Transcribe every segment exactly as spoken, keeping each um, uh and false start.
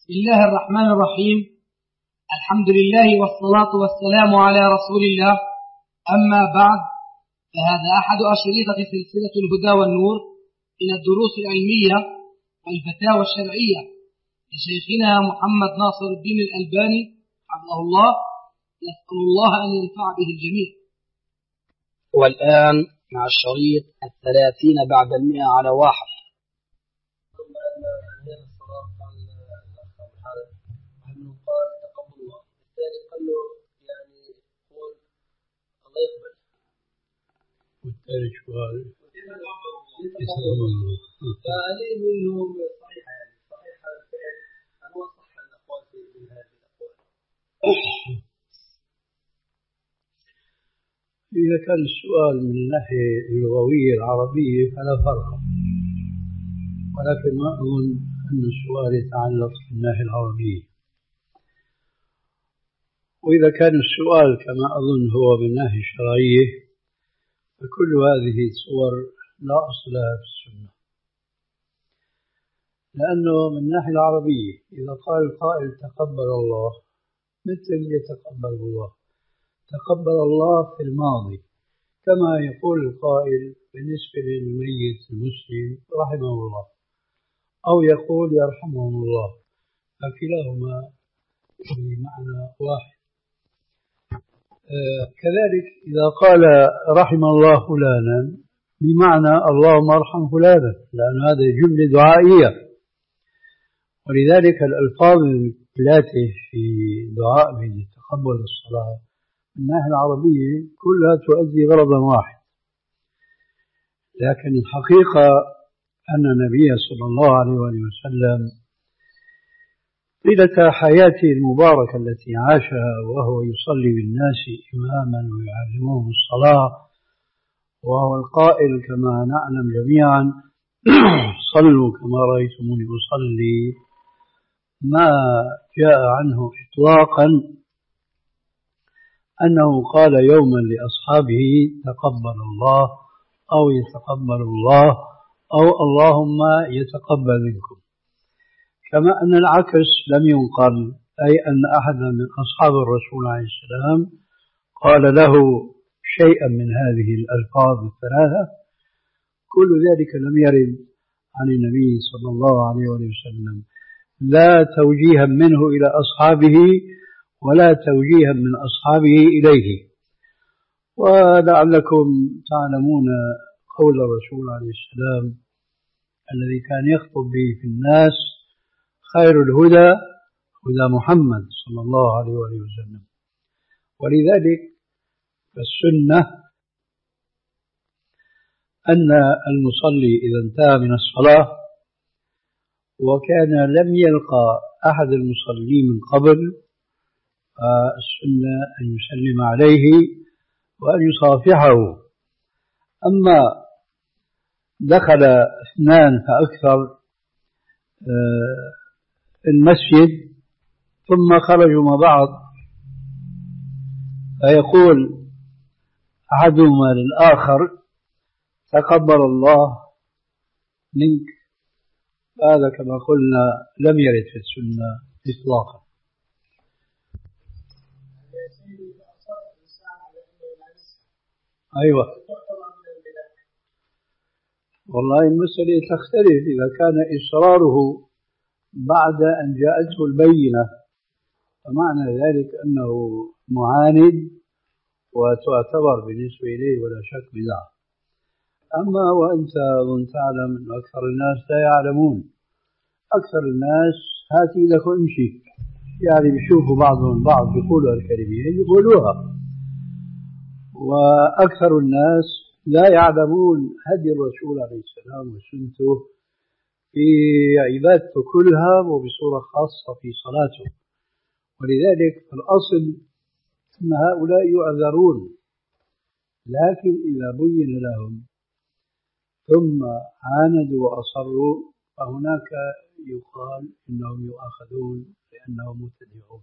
بسم الله الرحمن الرحيم. الحمد لله والصلاة والسلام على رسول الله. أما بعد، فهذا أحد أشرطة سلسلة الهدى والنور من الدروس العلمية والفتاوى الشرعية لشيخنا محمد ناصر الدين الألباني حفظه الله. نسأل الله أن ينفع به الجميع. والآن مع الشريط الثلاثين بعد المئة على واحد. قال تقبل الله، الثاني قال له يعني قول الله يقبل، والثالث قال يسلم الله. فعليه منهم صحيحة، يعني صحيحة الفعل أنه صح الأقوال في هذه الأقوال. إذا كان السؤال من الناحية اللغوية العربية فلا فرق، ولكن ما أظن أن السؤال يتعلق بالناحية العربية. وإذا كان السؤال كما أظن هو من ناحية شرعية، فكل هذه الصور لا أصل لها في السنة، لأنه من الناحية العربية إذا قال القائل تقبل الله، مثل يتقبل الله، تقبل الله في الماضي، كما يقول القائل بالنسبة للميت المسلم رحمه الله، أو يقول يرحمهم الله، فكلاهما بمعنى واحد. كذلك إذا قال رحم الله فلانا بمعنى اللهم ارحم فلانا، لأن هذه جملة دعائية، ولذلك الألفاظ الثلاثة في دعاء تقبل الصلاة من الناحية العربية كلها تؤدي غرضا واحد. لكن الحقيقة أن النبي صلى الله عليه وسلم طيلة حياته المباركة التي عاشها وهو يصلي بالناس إماما ويعلمهم الصلاة، وهو القائل كما نعلم جميعا صلوا كما رأيتموني أصلي، ما جاء عنه إطلاقا أنه قال يوما لأصحابه تقبل الله أو يتقبل الله أو اللهم يتقبل منكم، كما أن العكس لم ينقل، أي أن أحدا من أصحاب الرسول عليه السلام قال له شيئا من هذه الألفاظ الثلاثة. كل ذلك لم يرد عن النبي صلى الله عليه وسلم، لا توجيها منه إلى أصحابه ولا توجيها من أصحابه إليه. ولعلكم تعلمون قول الرسول عليه السلام الذي كان يخطب به في الناس: خير الهدى هدى محمد صلى الله عليه وسلم. ولذلك فالسنة أن المصلي إذا انتهى من الصلاة وكان لم يلقى أحد المصلين من قبل، فالسنة أن يسلم عليه وأن يصافحه. أما دخل اثنان فأكثر المسجد ثم خرجوا مع بعض فيقول أحدهما للآخر تقبل الله منك، هذا كما قلنا لم يرد في السنة إطلاقا. أيوة والله المسألة تختلف. إذا كان إصراره بعد أن جاءته البينة فمعنى ذلك أنه معاند وتعتبر بالنسبة إليه ولا شك بدعة. أما وأنت وأنت تعلم أن أكثر الناس لا يعلمون، أكثر الناس هاتي لك امشي، يعني بيشوفوا بعضهم بعض بيقولوا الكلمة يقولوها، وأكثر الناس لا يعلمون هدي الرسول عليه السلام وسنته في عبادته كلها وبصورة خاصة في صلاته. ولذلك الأصل أن هؤلاء يعذرون، لكن إذا بين لهم ثم عاندوا وأصروا فهناك يقال إنهم يؤاخذون لأنهم مبتدعون.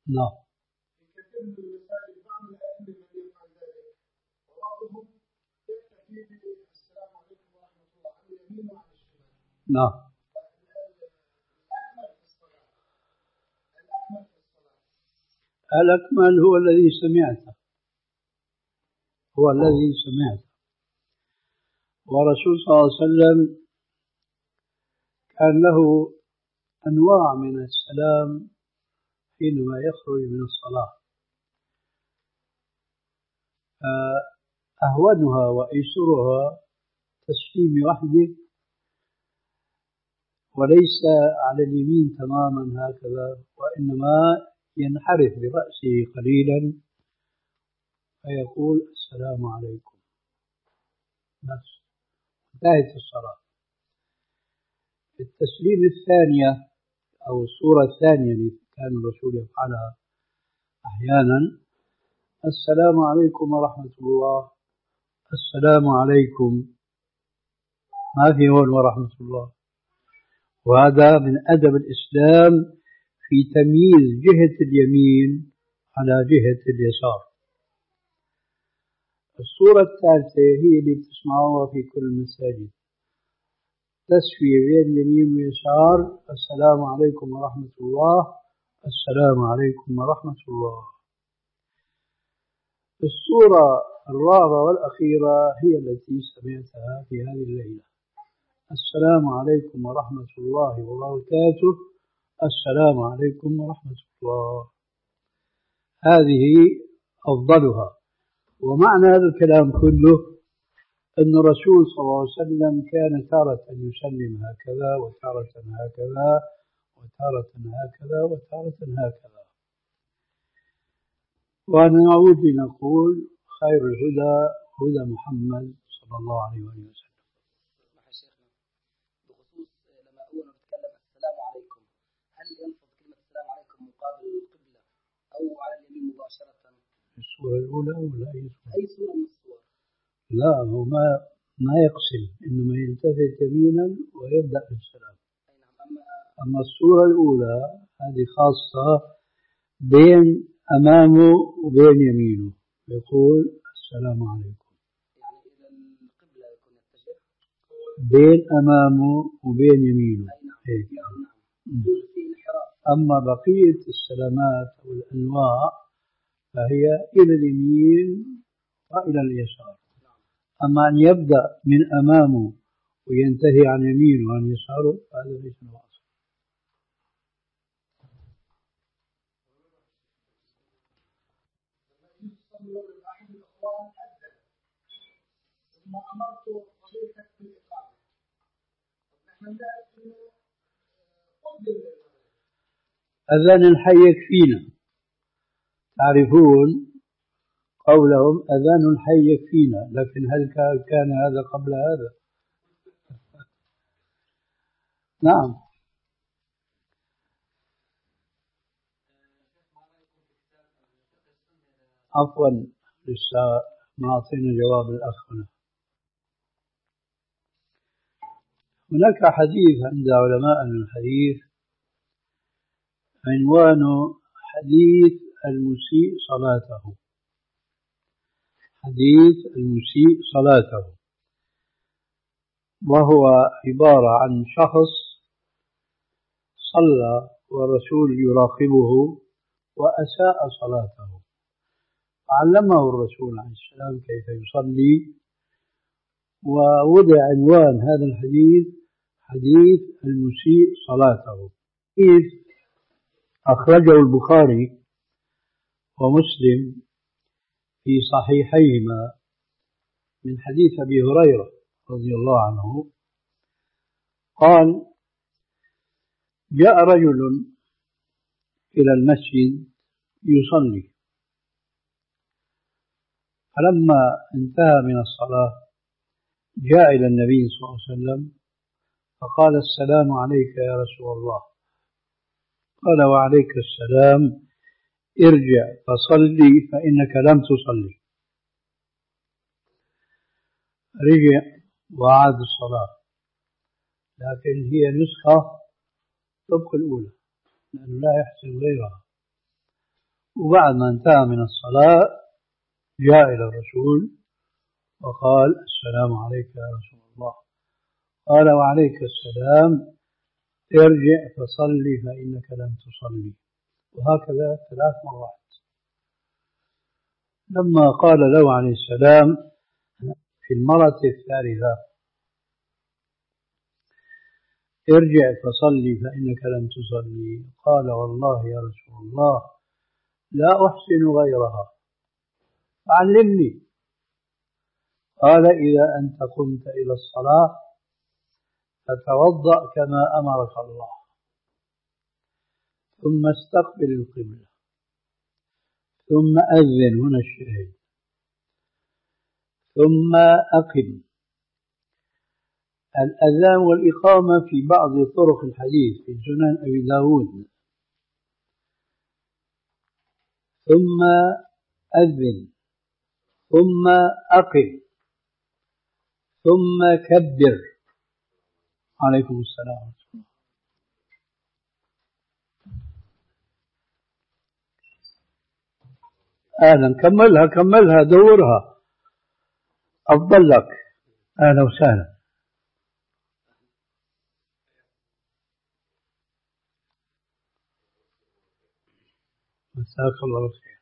نعم. في كثير من المساجد بعض الأئمة من يفعل ذلك، وبعضهم يكتفي بالسلام عليكم ورحمة الله عن اليمين وعن الشمال. نعم. الأكمل في الصلاة الأكمل في الصلاة الأكمل هو الذي سمعته، هو الذي سمعته. ورسول صلى الله عليه وسلم كان له أنواع من السلام حينما يخرج من الصلاة، أهونها وأيسرها تسليم وحده، وليس على اليمين تماما هكذا، وإنما ينحرف برأسه قليلا فيقول السلام عليكم، بس انتهت الصلاة. التسليم الثانية أو الصورة الثانية التي كان الرسول يفعلها أحيانا: السلام عليكم ورحمة الله، السلام عليكم، ما في هون ورحمة الله. وهذا من أدب الإسلام في تمييز جهة اليمين على جهة اليسار. الصورة الثالثة هي اللي بتسمعوها في كل المساجد: تسوية بين اليمين واليسار، السلام عليكم ورحمة الله، السلام عليكم ورحمة الله. الصورة الرابعة والأخيرة هي التي سمعتها في هذه الليلة: السلام عليكم ورحمة الله وبركاته، السلام عليكم ورحمة الله. هذه أفضلها. ومعنى هذا الكلام كله أن الرسول صلى الله عليه وسلم كان تارة يسلم هكذا، وتارة هكذا، وتارة هكذا، وتارة هكذا. ونعود لنقول: خير الهدى هدى محمد صلى الله عليه وسلم. بخصوص لما أول ما نتكلم السلام عليكم، هل ينفض كلمة السلام عليكم مقابل القبلة أو على اليمين مباشرة؟ الصورة الأولى ولا أي صورة؟ أي صورة من الصور؟ لا، هو ما ما يقسم، إنما يلتفت يمينا ويبدأ بالسلام. أما الصورة الأولى هذه خاصة بين أمامه وبين يمينه، يقول السلام عليكم. يعني إذا القبلة يكون يتجه بين أمامه وبين يمينه. هيك. أما بقية السلامات أو الأنواع فهي إلى اليمين وإلى اليسار. أما أن يبدأ من أمامه وينتهي عن يمينه وعن يساره هذا ليس له أصل. أحد الأخوان أذن ثم أمرت صديقك بالإقامة. نحن نعرف أنه قدم أذان الحي يكفينا. تعرفون قولهم أذان الحي يكفينا، لكن هل كان هذا قبل هذا؟ نعم. عفوا لسه ما أعطينا جواب الأخ هنا. هناك حديث عند علماء الحديث عنوانه حديث المسيء صلاته. حديث المسيء صلاته، وهو عبارة عن شخص صلى والرسول يراقبه وأساء صلاته، علمه الرسول عليه السلام كيف يصلي، ووضع عنوان هذا الحديث حديث المسيء صلاته. حديث أخرجه البخاري ومسلم في صحيحيهما من حديث أبي هريرة رضي الله عنه قال: جاء رجل إلى المسجد يصلي، فلما انتهى من الصلاة جاء إلى النبي صلى الله عليه وسلم فقال: السلام عليك يا رسول الله. قال: وعليك السلام، ارجع فصلي فإنك لم تصلي. رجع وعاد الصلاة، لكن هي نسخة طبق الأولى لأنه لا يحسن غيرها. وبعد ما انتهى من الصلاة جاء إلى الرسول وقال السلام عليك يا رسول الله. قال وعليك السلام، ارجع فصلي فإنك لم تصلي. وهكذا ثلاث مرات. لما قال له عليه السلام في المرة الثالثة ارجع فصلي فإنك لم تصلي، قال والله يا رسول الله لا أحسن غيرها فعلمني. قال إذا أنت قمت إلى الصلاة فتوضأ كما أمرك الله، ثم استقبل القبلة، ثم أذن، هنا الشاهد، ثم أقم. الأذان والإقامة في بعض طرق الحديث في سنن أبي داود. ثم أذن، ثم أقم، ثم كبر. عليكم السلام. أهلا، كملها كملها دورها أفضل لك. أهلا وسهلا. مساك الله بالخير.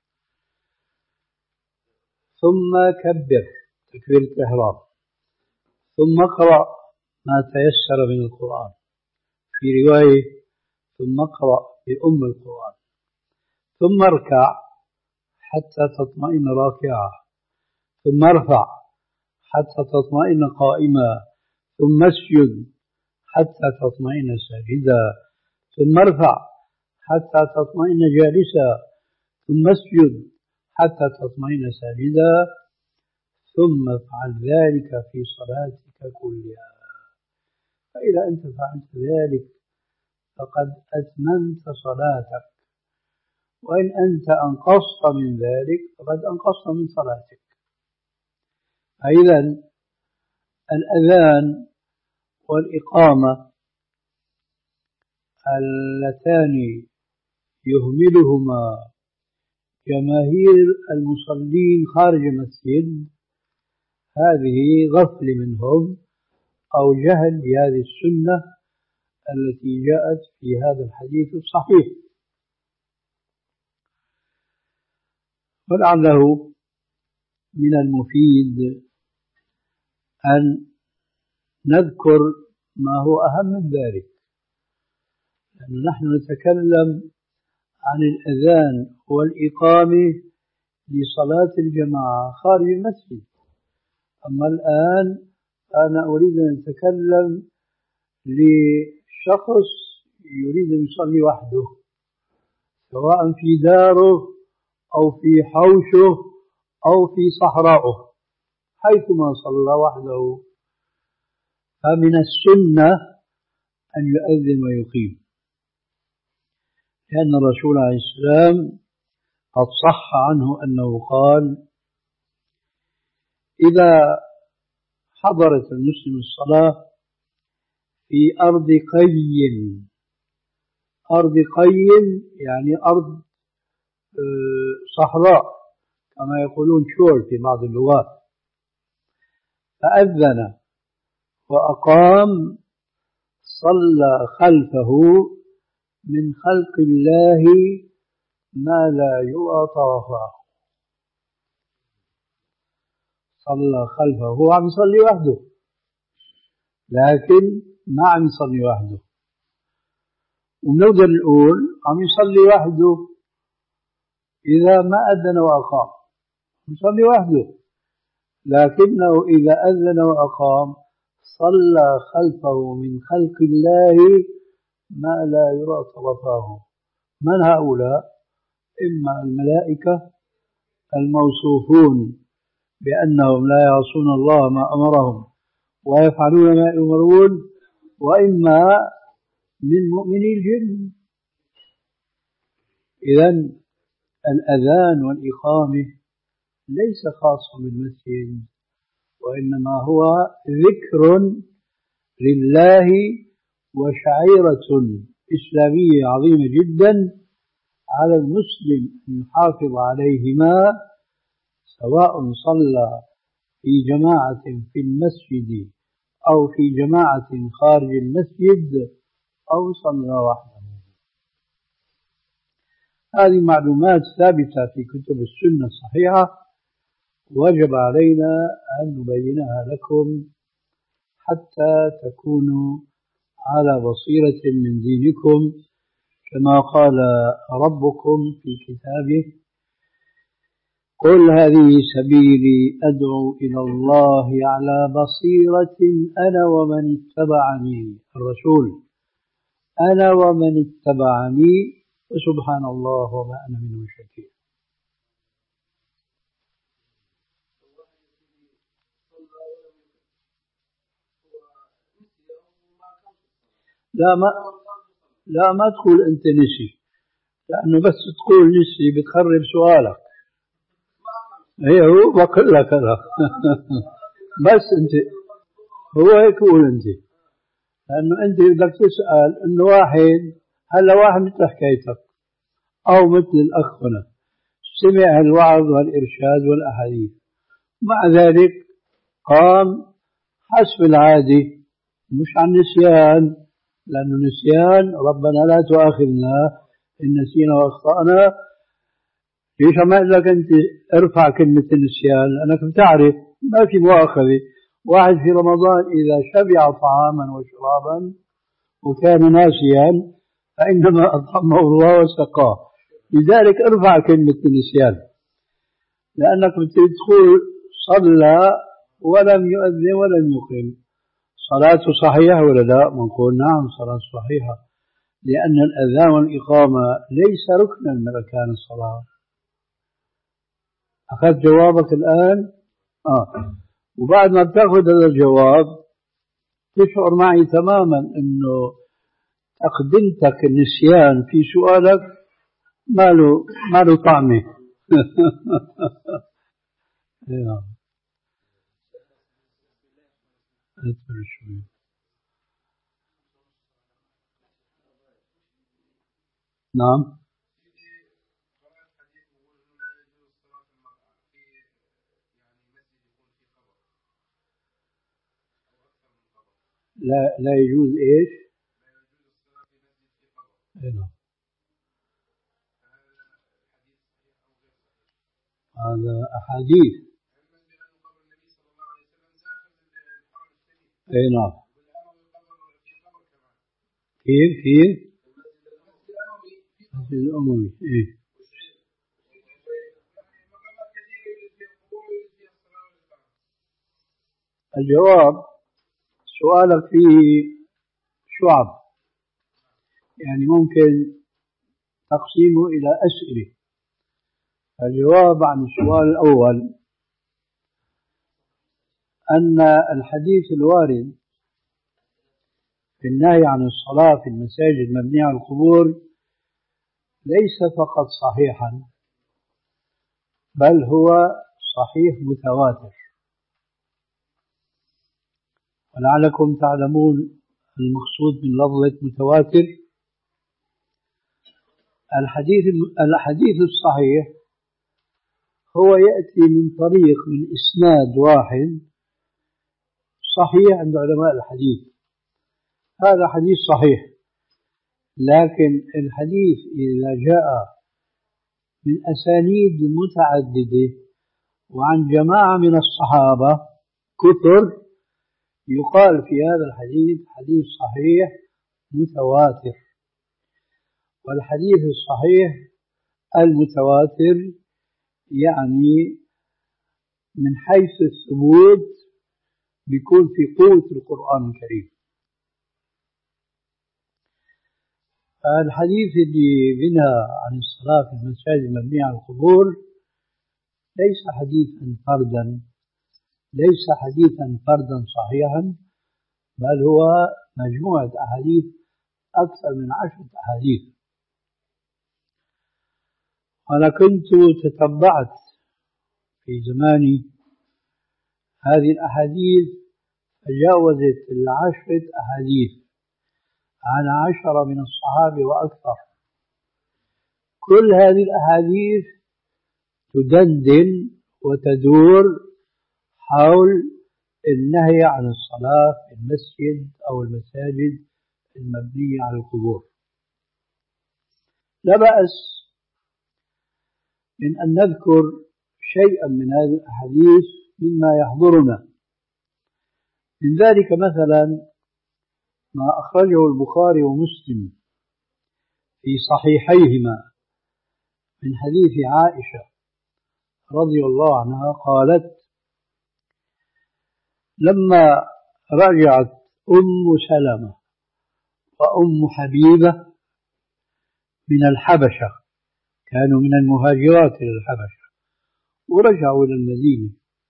ثم كبر تكبيرة الإحرام، ثم اقرأ ما تيسر من القرآن، في رواية ثم اقرأ بأم القرآن، ثم اركع حتى تطمئن راكعا، ثم ارفع حتى تطمئن قائما، ثم اسجد حتى تطمئن ساجدا، ثم ارفع حتى تطمئن جالسا، ثم اسجد حتى تطمئن ساجدا، ثم افعل ذلك في صلاتك كلها. فإذا أنت فعلت ذلك فقد أتممت صلاتك، وإن أنت أنقصت من ذلك فقد أنقصت من صلاتك. أيضا الأذان والإقامة اللتان يهملهما جماهير المصلين خارج المسجد، هذه غفل منهم أو جهل بهذه السنة التي جاءت في هذا الحديث الصحيح. ولعله من المفيد أن نذكر ما هو أهم من ذلك، لأن نحن نتكلم عن الأذان والإقامة لصلاة الجماعة خارج المسجد. أما الآن أنا أريد أن أتكلم لشخص يريد أن يصلي وحده، سواء في داره أو في حوشه أو في صحراءه، حيثما صلى وحده فمن السنة أن يؤذن ويقيم، لأن الرسول عليه السلام قد صح عنه أنه قال إذا حضرت المسلم الصلاة في أرض قي، أرض قي يعني أرض صحراء كما يقولون شول في بعض اللغات، فأذن وأقام صلى خلفه من خلق الله ما لا يرى طرفاه. صلى خلفه، هو عم يصلي وحده، لكن ما عم يصلي وحده، ونقدر نقول عم يصلي وحده إذا ما أذن وأقام، يصلي وحده، لكنه إذا أذن وأقام صلى خلفه من خلق الله ما لا يرى طرفاه. من هؤلاء؟ إما الملائكة الموصوفون بأنهم لا يعصون الله ما أمرهم ويفعلون ما يؤمرون، وإما من مؤمني الجن. إذن الأذان والإقامة ليس خاصا بالمسجد، وإنما هو ذكر لله وشعيرة إسلامية عظيمة جدا على المسلم أن يحافظ عليهما سواء صلى في جماعة في المسجد أو في جماعة خارج المسجد أو صلى وحده. هذه معلومات ثابتة في كتب السنة الصحيحة، وجب علينا أن نبينها لكم حتى تكونوا على بصيرة من دينكم، كما قال ربكم في كتابه: قل هذه سبيلي أدعو إلى الله على بصيرة أنا ومن اتبعني. الرسول: أنا ومن اتبعني، وسبحان الله وما أنا من المشركين. لا ما لا ما تقول أنت نسي، لأنه بس تقول نسي بتخرب سؤالك. هي هو بقول لك هذا بس أنت هو هيك قول أنت، لأنه أنت بدك تسأل إنه واحد هلا واحد مثل حكايتك أو مثل الأخ هنا سمع الوعظ والإرشاد والأحاديث، مع ذلك قام حسب العادة مش عن نسيان، لأنه نسيان ربنا لا تؤاخذنا إن نسينا وأخطأنا. ليش ما أقول لك أنت ارفع كلمة النسيان؟ لأنك بتعرف ما في مؤاخذة. واحد في رمضان إذا شبع طعاما وشرابا وكان ناسيا فإنما أطعمه الله وسقاه. لذلك ارفع كلمة النسيان، لأنك بتقول صلى ولم يؤذن ولم يقيم، صلاته صحيحة ولا لا؟ بنقول نعم صلاة صحيحة، لأن الأذان والإقامة ليس ركنا من أركان الصلاة. أخذت جوابك الآن؟ آه. وبعد ما بتأخذ هذا الجواب تشعر معي تماما أنه تقدمتك النسيان في سؤالك ما له ما له طعمه. نعم. لا لا يجوز إيش؟ نعم. هذا أحاديث. أي نعم. كيف كيف؟ المسجد الأموي. إيه. الجواب سؤالك فيه شعب، يعني ممكن تقسيمه إلى أسئلة. الجواب عن السؤال الأول أن الحديث الوارد في النهي عن الصلاة في المساجد المبنية على القبور ليس فقط صحيحا، بل هو صحيح متواتر. ولعلكم تعلمون المقصود من لفظة متواتر. الحديث الحديث الصحيح هو يأتي من طريق من إسناد واحد صحيح عند علماء الحديث، هذا حديث صحيح. لكن الحديث إذا جاء من أسانيد متعددة وعن جماعة من الصحابة كثر يقال في هذا الحديث حديث صحيح متواتر. والحديث الصحيح المتواتر يعني من حيث الثبوت بيكون في قوة القرآن الكريم. الحديث اللي بنى عن الصلاة في المساجد المبنية على القبور ليس حديثا فردا، ليس حديثا فردا صحيحا، بل هو مجموعة أحاديث أكثر من عشرة أحاديث. أنا كنت تتبعت في زماني هذه الأحاديث تجاوزت العشرة أحاديث عن عشرة من الصحابة وأكثر، كل هذه الأحاديث تدندن وتدور حول النهي عن الصلاة في المسجد أو المساجد المبنية على القبور. لا بأس من أن نذكر شيئا من هذه الأحاديث مما يحضرنا. من ذلك مثلا ما أخرجه البخاري ومسلم في صحيحيهما من حديث عائشة رضي الله عنها قالت: لما رجعت أم سلمة وأم حبيبة من الحبشة، كانوا من المهاجرات إلى الحبشة ورجعوا إلى المدينة،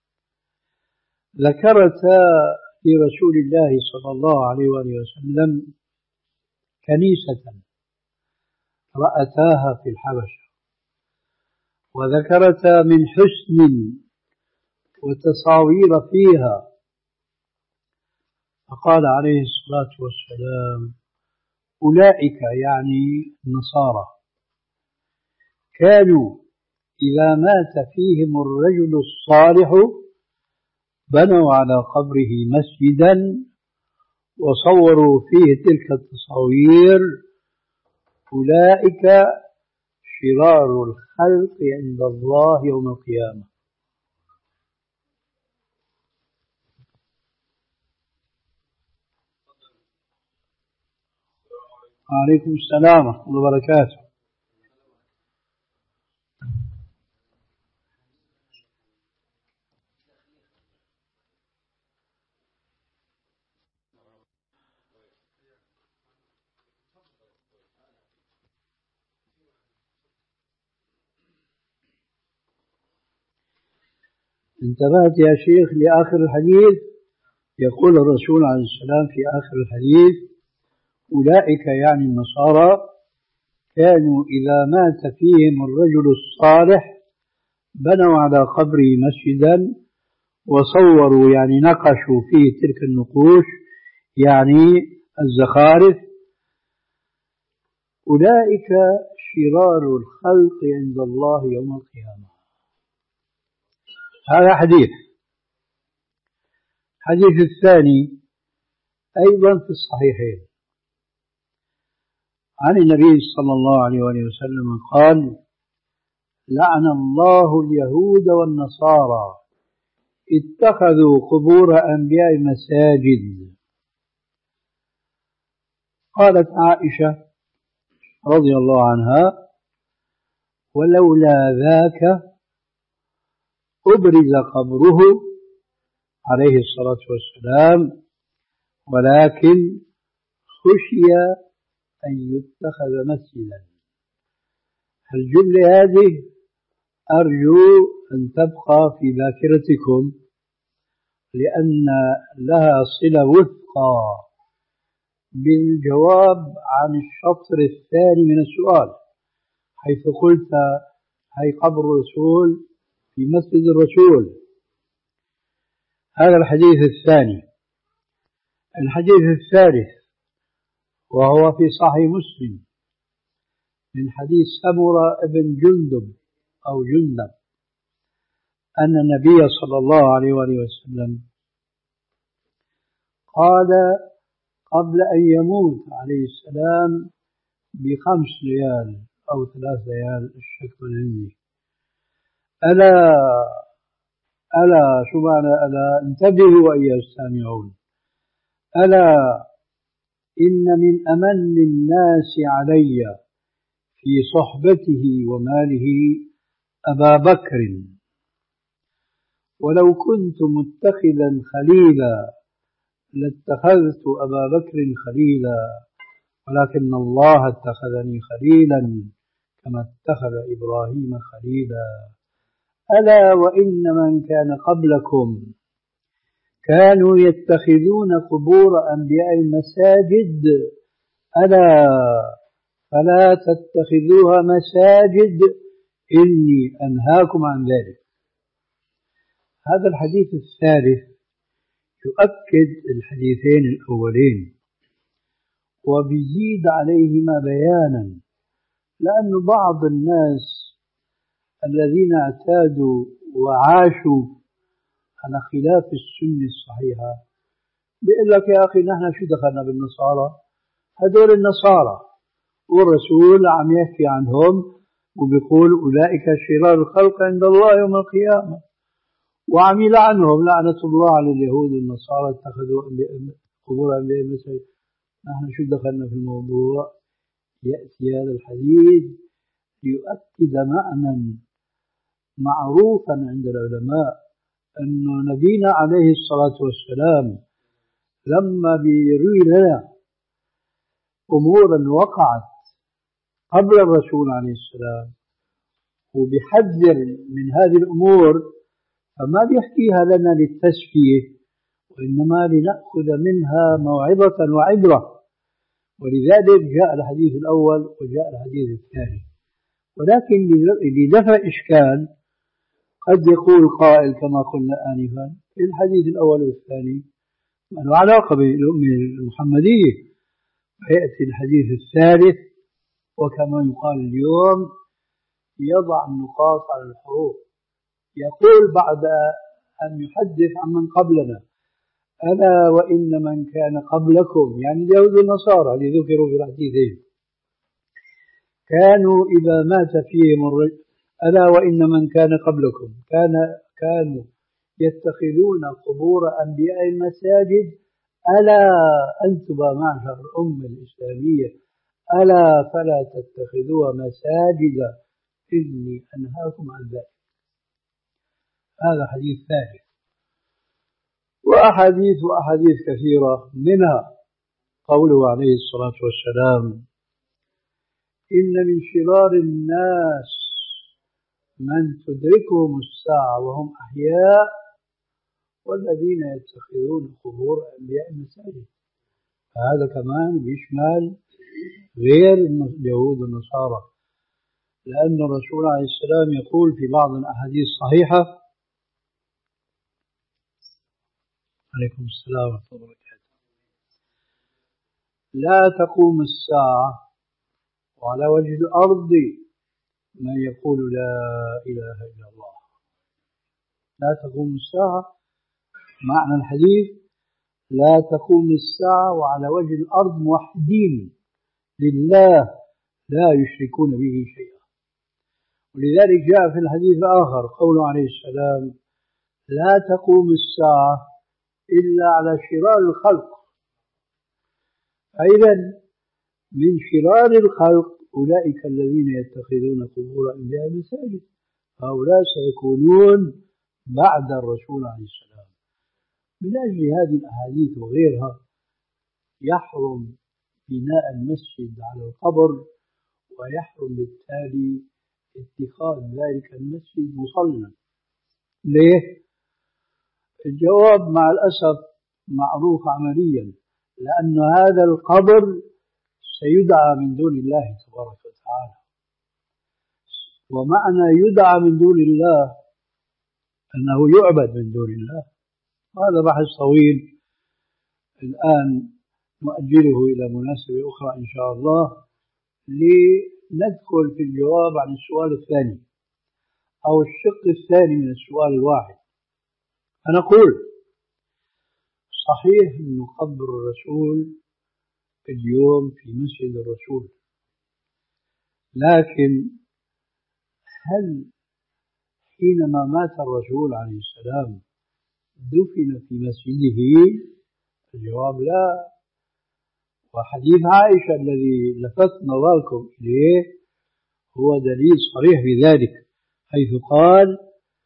ذكرتا لرسول الله صلى الله عليه وآله وسلم كنيسة رأتاها في الحبشة، وذكرتا من حسن وتصاوير فيها، فقال عليه الصلاة والسلام: أولئك يعني النصارى كانوا إذا مات فيهم الرجل الصالح بنوا على قبره مسجدا وصوروا فيه تلك التصاوير، أولئك شرار الخلق عند الله يوم القيامة. وعليكم السلام ورحمة الله وبركاته. انتبهت يا شيخ لآخر الحديث؟ يقول الرسول عليه السلام في آخر الحديث: أولئك يعني النصارى كانوا إذا مات فيهم الرجل الصالح بنوا على قبره مسجدا وصوروا يعني نقشوا فيه تلك النقوش يعني الزخارف، أولئك شرار الخلق عند الله يوم القيامة. هذا حديث. الحديث الثاني أيضا في الصحيحين عن النبي صلى الله عليه وسلم قال: لعن الله اليهود والنصارى اتخذوا قبور أنبياء مساجد. قالت عائشة رضي الله عنها: ولولا ذاك أبرز قبره عليه الصلاة والسلام، ولكن خشي أن يتخذ مسجدا. الجملة هذه أرجو أن تبقى في ذاكرتكم، لأن لها صلة وثقى بالجواب عن الشطر الثاني من السؤال، حيث قلت: هي قبر الرسول في مسجد الرسول. هذا الحديث الثاني. الحديث الثالث وهو في صحيح مسلم من حديث سمرة بن جندب أو جندب أن النبي صلى الله عليه وسلم قال قبل أن يموت عليه السلام بخمس ليال أو ثلاث ليال، الشك من عندي: ألا ألا شو معنى ألا؟ انتبهوا أيها السامعون، ألا إن من أمن الناس علي في صحبته وماله أبا بكر، ولو كنت متخذا خليلا لاتخذت أبا بكر خليلا، ولكن الله اتخذني خليلا كما اتخذ إبراهيم خليلا. ألا وإن من كان قبلكم كانوا يتخذون قبور أنبياء مساجد، ألا فلا تتخذوها مساجد إني أنهاكم عن ذلك. هذا الحديث الثالث يؤكد الحديثين الأولين وبيزيد عليهما بيانا، لأن بعض الناس الذين اعتادوا وعاشوا على خلاف السنة الصحيحة بيقول لك يا أخي نحن شو دخلنا بالنصارى؟ هدول النصارى، والرسول عم يحكي عنهم وبيقول أولئك شرار الخلق عند الله يوم القيامة، وعم يلعنهم لعنة الله على اليهود والنصارى اتخذوا قبور أنبياء مسيح. نحن شو دخلنا في الموضوع؟ يأتي هذا الحديث ليؤكد معنى معروفا عند العلماء أن نبينا عليه الصلاة والسلام لما بيروي لنا أمورا وقعت قبل الرسول عليه السلام وبيحذر من هذه الأمور، فما بيحكيها لنا للتسفيه وإنما لنأخذ منها موعظة وعبرة. ولذلك جاء الحديث الأول وجاء الحديث الثاني. ولكن لدفع إشكال قد يقول قائل كما قلنا آنفا الحديث الأول والثاني ما له علاقة بالأمة المحمدية، فيأتي الحديث الثالث وكما يقال اليوم يضع النقاط على الحروف، يقول بعد أن يحدث عن من قبلنا ألا وإن من كان قبلكم، يعني اليهود والنصارى اللي ذكروا في الحديثين كانوا إذا مات فيهم الرجل ألا وإن من كان قبلكم كان كانوا يتخذون قبور أنبياء المساجد، ألا أنتم معشر الأمة الإسلامية ألا فلا تتخذوها مساجد إني أنهاكم عن ذلك. هذا حديث ثاني، وأحاديث وأحاديث كثيرة منها قوله عليه الصلاة والسلام إن من شرار الناس من تدركهم الساعة وهم أحياء والذين يتخذون قبور أنبياء المساجد. فهذا كمان بيشمل غير اليهود والنصارى، لأن الرسول عليه السلام يقول في بعض الأحاديث الصحيحة عليكم السلام ورحمة الله وبركاته لا تقوم الساعة وعلى وجه الأرض من يقول لا إله إلا الله. لا تقوم الساعة معنى الحديث لا تقوم الساعة وعلى وجه الأرض موحدين لله لا يشركون به شيئا. ولذلك جاء في الحديث الآخر قوله عليه السلام لا تقوم الساعة إلا على شرار الخلق. أيضا من شرار الخلق أولئك الذين يتخذون قبور أنبياء مساجد، هؤلاء سيكونون بعد الرسول عليه السلام. من أجل هذه الأحاديث وغيرها يحرم بناء المسجد على القبر، ويحرم بالتالي اتخاذ ذلك المسجد مصلى. ليه؟ الجواب مع الأسف معروف عمليا، لأن هذا القبر سيدعى من دون الله تبارك وتعالى، ومعنى يدعى من دون الله أنه يعبد من دون الله. هذا بحث طويل الآن نؤجله إلى مناسبة أخرى إن شاء الله لندخل في الجواب عن السؤال الثاني أو الشق الثاني من السؤال الواحد. فنقول صحيح أن قبر الرسول اليوم في مسجد الرسول، لكن هل حينما مات الرسول عليه السلام دفن في مسجده؟ الجواب لا. وحديث عائشة الذي لفت نظركم إليه هو دليل صريح بذلك، حيث قال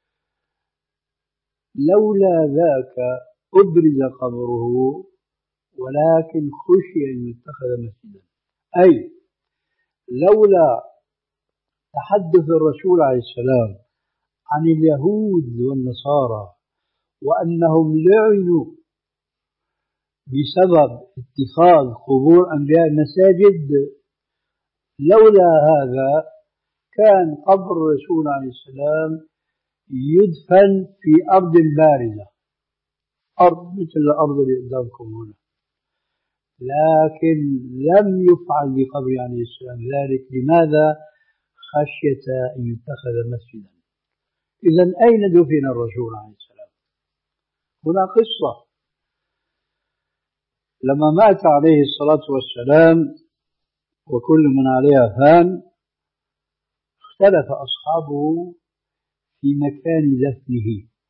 لولا ذاك أبرز قبره ولكن خشي أن يتخذ مسجدا. أي لولا تحدث الرسول عليه السلام عن اليهود والنصارى وأنهم لعنوا بسبب اتخاذ قبور أنبياء المساجد، لولا هذا كان قبر الرسول عليه السلام يدفن في أرض بارزة، أرض مثل الأرض اللي قدامكم هنا، لكن لم يفعل بقبر عليه السلام ذلك. لماذا؟ خشية أن يتخذ مسجدا. إذن أين دفن الرسول عليه السلام؟ هنا قصة. لما مات عليه الصلاة والسلام وكل من عليها فان، اختلف أصحابه في مكان دفنه.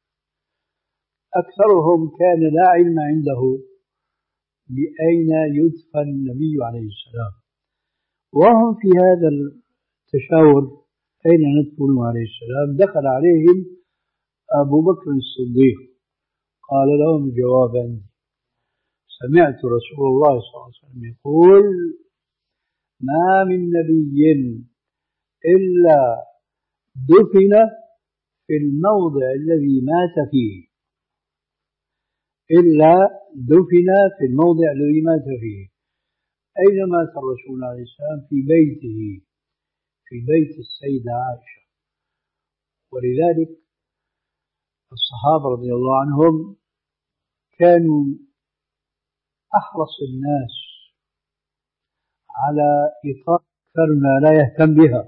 أكثرهم كان لا علم عنده بأين يدفن النبي عليه السلام، وهم في هذا التشاور أين ندفن عليه السلام. دخل عليهم أبو بكر الصديق قال لهم جوابا: سمعت رسول الله صلى الله عليه وسلم يقول: ما من نبي إلا دفن في الموضع الذي مات فيه إلا دفن في الموضع الذي مات فيه. أين مات الرسول عليه السلام؟ في بيته، في بيت السيدة عائشة. ولذلك الصحابة رضي الله عنهم كانوا أحرص الناس على إيقاف أكثرنا لا يهتم بها.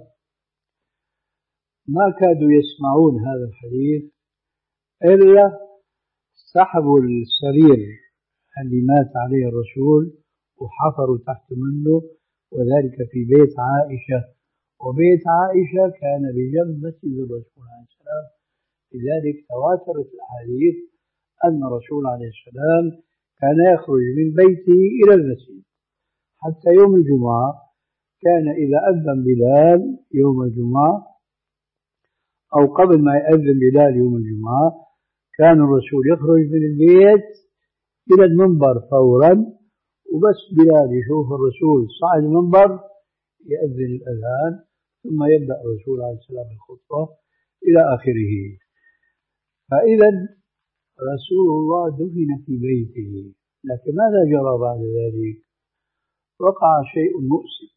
ما كادوا يسمعون هذا الحديث إلا سحبوا السرير اللي مات عليه الرسول وحفروا تحت منه، وذلك في بيت عائشة. وبيت عائشة كان بجنب مسجد الرسول عليه السلام. لذلك تواترت الأحاديث أن الرسول عليه السلام كان يخرج من بيته إلى المسجد. حتى يوم الجمعة كان إذا أذن بلال يوم الجمعة أو قبل ما يأذن بلال يوم الجمعة، كان الرسول يخرج من البيت إلى المنبر فورا، وبس بلال يشوف الرسول صعد المنبر يأذن الأذان، ثم يبدأ الرسول عليه السلام الخطبة إلى آخره. فإذا رسول الله دفن في بيته. لكن ماذا جرى بعد ذلك؟ وقع شيء مؤسف.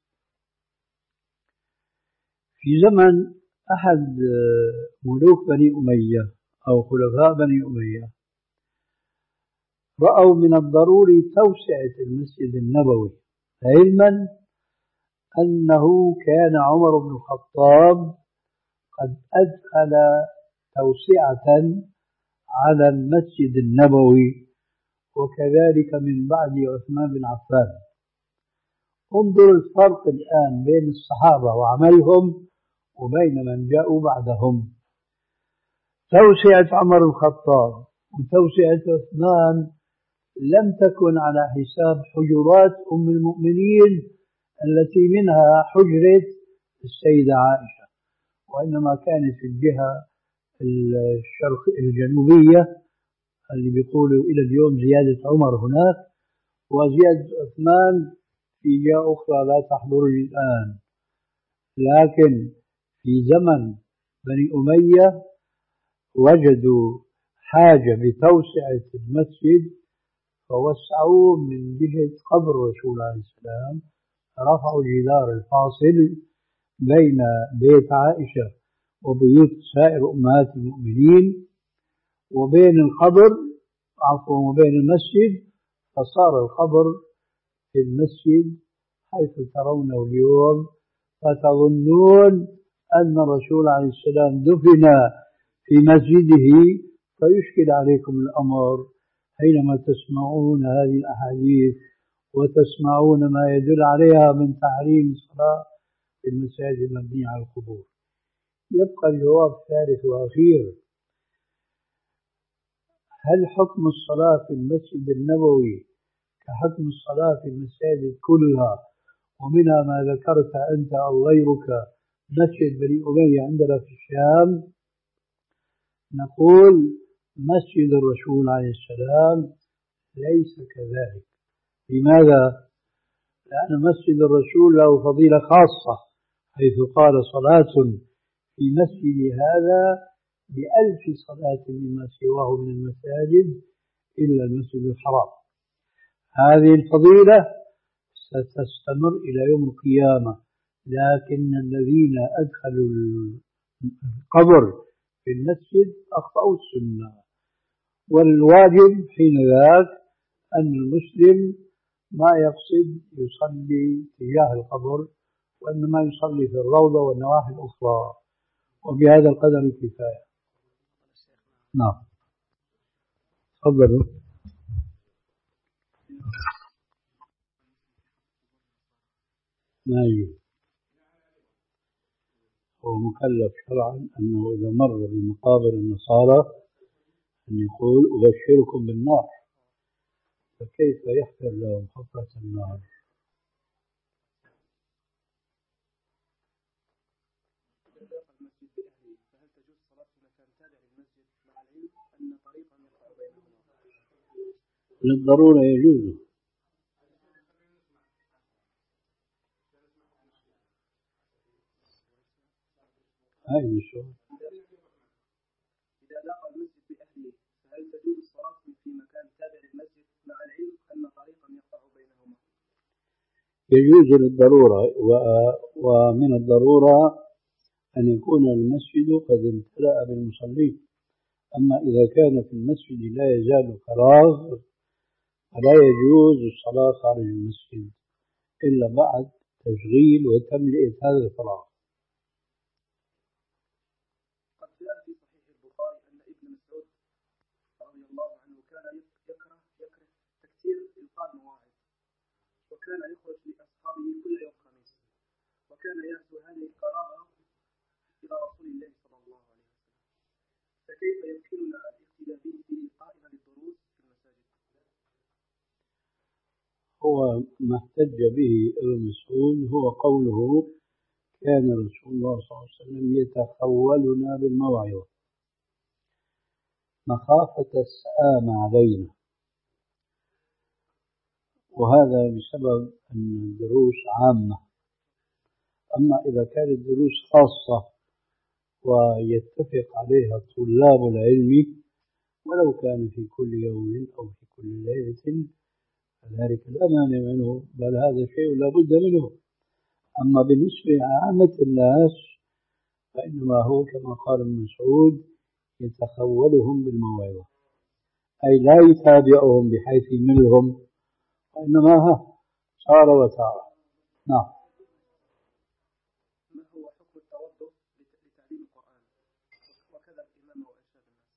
في زمن أحد ملوك بني أمية أو خلفاء بني أمية رأوا من الضروري توسعة المسجد النبوي، علما أنه كان عمر بن الخطاب قد أدخل توسعة على المسجد النبوي، وكذلك من بعد عثمان بن عفان. انظر الفرق الآن بين الصحابة وعملهم وبين من جاءوا بعدهم. توسعة عمر الخطاب وتوسعة عثمان لم تكن على حساب حجرات أم المؤمنين التي منها حجرة السيدة عائشة، وإنما كانت في الجهة الشرق الجنوبية اللي بيقولوا إلى اليوم زيادة عمر هناك، وزيادة عثمان في جهة أخرى لا تحضرني الآن. لكن في زمن بني أمية وجدوا حاجة بتوسعة المسجد فوسعوه من جهة قبر الرسول عليه السلام، رفعوا الجدار الفاصل بين بيت عائشة وبيوت سائر أمهات المؤمنين وبين القبر عفوا وبين المسجد، فصار القبر في المسجد حيث ترونه اليوم، فتظنون أن الرسول عليه السلام دفن في مسجده، فيشكل عليكم الأمر حينما تسمعون هذه الأحاديث وتسمعون ما يدل عليها من تحريم الصلاة في المساجد المبنية على القبور. يبقى الجواب ثالث وأخير: هل حكم الصلاة في المسجد النبوي كحكم الصلاة في المساجد كلها، ومنها ما ذكرت أنت أو غيرك مسجد بني أمية عندنا في الشام؟ نقول مسجد الرسول عليه السلام ليس كذلك. لماذا؟ لأن مسجد الرسول له فضيلة خاصة، حيث قال: صلاة في مسجد هذا بألف صلاة مما سواه من المساجد إلا المسجد الحرام. هذه الفضيلة ستستمر إلى يوم القيامة، لكن الذين أدخلوا القبر في المسجد أخطأوا السنة. والواجب حين ذاك أن المسلم ما يقصد يصلي تجاه القبر، وإنما يصلي في الروضة والنواحي الأخرى، وبهذا القدر كفاية. نعم، تفضلوا. ما يجوز، هو مكلف شرعا أنه إذا مر بمقابر النصارى أن يقول أبشركم بالنار، فكيف يحفر لهم حفرة النار؟ للضرورة يجوز. هاي الشغل. إذا لاقى المسجد بأهله فهل تجوز الصلاة في مكان تابع للمسجد مع العلم أن طريقا يقطع بينهما؟ يجوز للضرورة، ومن الضرورة أن يكون المسجد قد امتلأ بالمصلين. أما إذا كان في المسجد لا يزال فراغ فلا يجوز الصلاة خارج المسجد إلا بعد تشغيل وتملئة هذا الفراغ. قد جاء في صحيح البخاري أن ابن مسعود رضي الله عنه كان يكره يكره تكثير إلقاء المواعظ، وكان يخرج لأصحابه كل يوم خميس، وكان يهدو هذه القراءة إلى رسول الله صلى الله عليه وسلم، فكيف يمكننا الاقتداء به في إلقائنا للدروس في المساجد؟ هو ما احتج به ابن مسعود هو قوله كان رسول الله صلى الله عليه وسلم يتخولنا بالموعظة مخافة السآم علينا، وهذا بسبب أن الدروس عامة. أما إذا كانت دروس خاصة ويتفق عليها طلاب العلم ولو كان في كل يوم أو في كل ليلة فذلك لا مانع منه، بل هذا شيء لا بد منه. أما بالنسبة لعامة الناس فإنما هو كما قال ابن مسعود يتخولهم بالموعظة، أي لا يتابعهم بحيث يملهم، وإنما ها صار وتارة. نعم. ما هو حكم التوضؤ لتعليم القرآن وكذا الإمامة وإرشاد الناس؟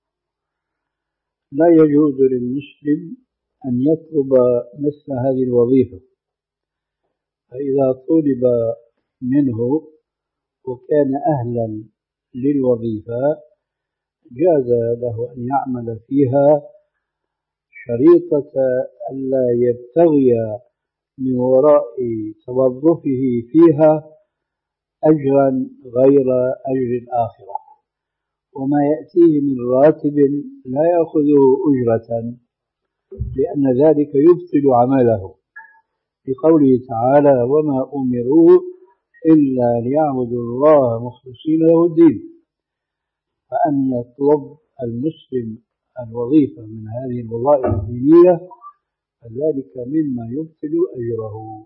لا يجوز للمسلم أن يطلب مثل هذه الوظيفة، فإذا طلب منه وكان أهلا للوظيفة جاز له أن يعمل فيها شريطة ألا يبتغي من وراء توظفه فيها أجرا غير أجر الآخرة، وما يأتيه من راتب لا يأخذه أجرة، لأن ذلك يبطل عمله، بقوله تعالى وما أمروا إلا ليعبدوا الله مخلصين له الدين. فأن يطلب المسلم الوظيفة من هذه الوظائف الدينية فذلك مما يبطل أجره.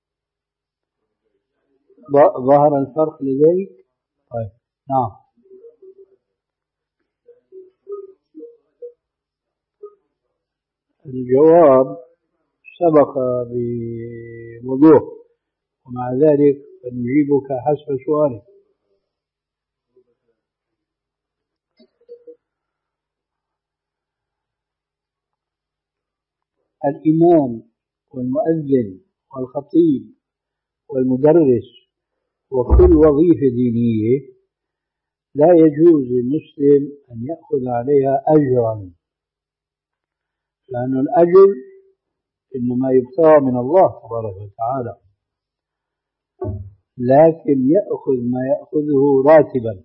ظهر الفرق لذلك؟ طيب. نعم. الجواب سبق بوضوح، ومع ذلك نجيبك حسب سؤالك. الإمام والمؤذن والخطيب والمدرس وكل وظيفة دينية لا يجوز للمسلم أن يأخذ عليها أجرا، لأن الأجر إنما يبتغى من الله تبارك وتعالى، لكن يأخذ ما يأخذه راتبا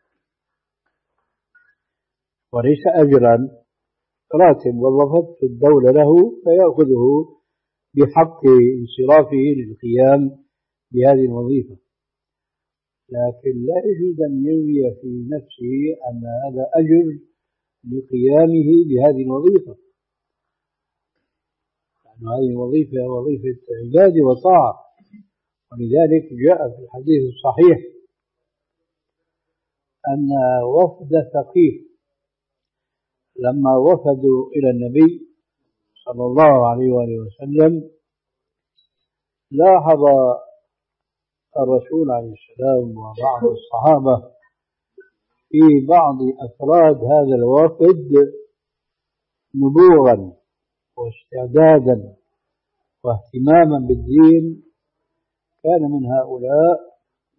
وليس أجرا. راتب وظفته الدولة له فيأخذه بحق انصرافه للقيام بهذه الوظيفة، لكن لا يجوز أن ينوي في نفسه أن هذا أجر لقيامه بهذه الوظيفة، لأن هذه الوظيفة وظيفة عبادة وطاعة. ولذلك جاء في الحديث الصحيح أن وفد ثقيف لما وفدوا إلى النبي صلى الله عليه وآله وسلم لاحظ الرسول عليه السلام وبعض الصحابة في بعض أفراد هذا الوفد نبوغا واستعدادا واهتماما بالدين. كان من هؤلاء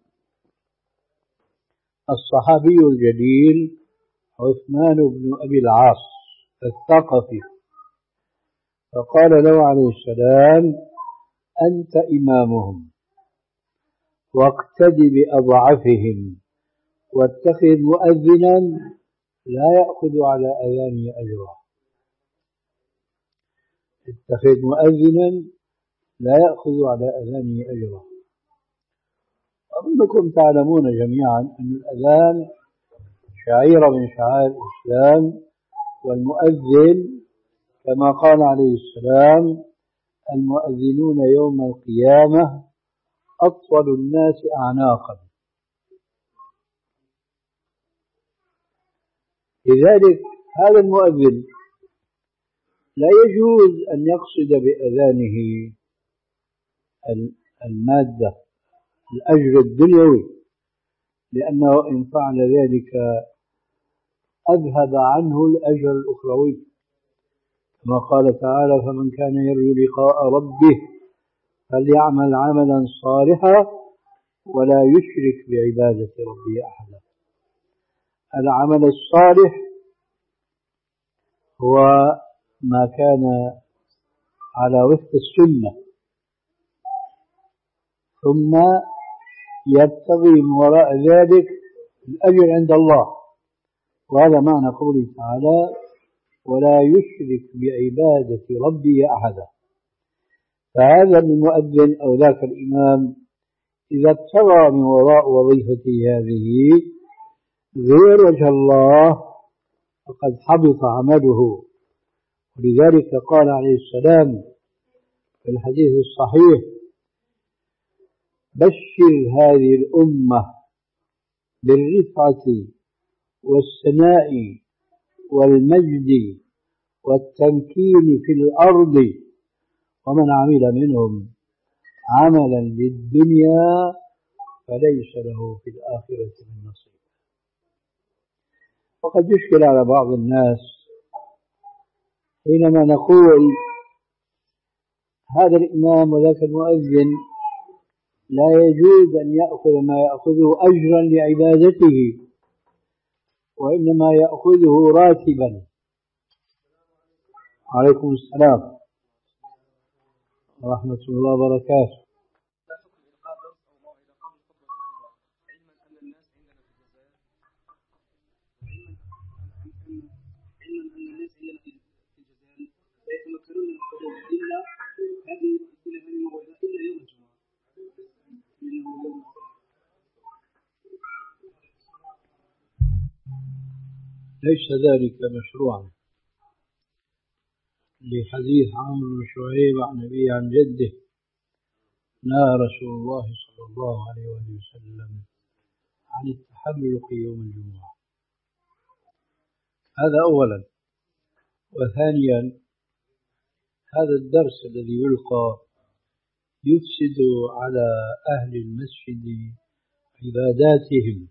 الصحابي الجليل عثمان بن أبي العاص الثقفي، فقال له عليه السلام: أنت إمامهم واقتد بأضعفهم واتخذ مؤذنا لا يأخذ على أذانه أجرا. اتخذ مؤذنا لا يأخذ على أذانه أجرا. أظنكم تعلمون جميعا أن الأذان شعيرة من شعائر الإسلام، والمؤذن كما قال عليه السلام: المؤذنون يوم القيامة أطول الناس أعناقا. لذلك هذا المؤذن لا يجوز أن يقصد بأذانه المادة الأجر الدنيوي، لأنه إن فعل ذلك أذهب عنه الأجر الأخروي، كما قال تعالى: فمن كان يرجو لقاء ربه فليعمل عملا صالحا ولا يشرك بعبادة ربه أحدا. العمل الصالح هو ما كان على وفق السنة ثم يبتغي من وراء ذلك الأجر عند الله، وهذا معنى قوله تعالى: ولا يشرك بعبادة ربه أحدا. فهذا المؤذن أو ذاك الإمام إذا ابتغى من وراء وظيفته هذه غير وجه الله فقد حبط عمله. ولذلك قال عليه السلام في الحديث الصحيح: بشر هذه الأمة بالرفعة والسناء والمجد والتمكين في الأرض، ومن عمل منهم عملا للدنيا فليس له في الآخرة من نصيب. وقد يشكل على بعض الناس حينما نقول هذا الإمام وذاك المؤذن لا يجوز أن يأخذ ما يأخذه أجرا لعبادته، وإنما يأخذه راتبا. عليكم السلام ورحمة الله وبركاته. ليس ذلك مشروعا، لحديث عمرو بن شعيب عن أبيه عن جده: نهى رسول الله صلى الله عليه وسلم عن التحلق يوم الجمعة. هذا أولا. وثانيا، هذا الدرس الذي يلقى يفسد على أهل المسجد عباداتهم،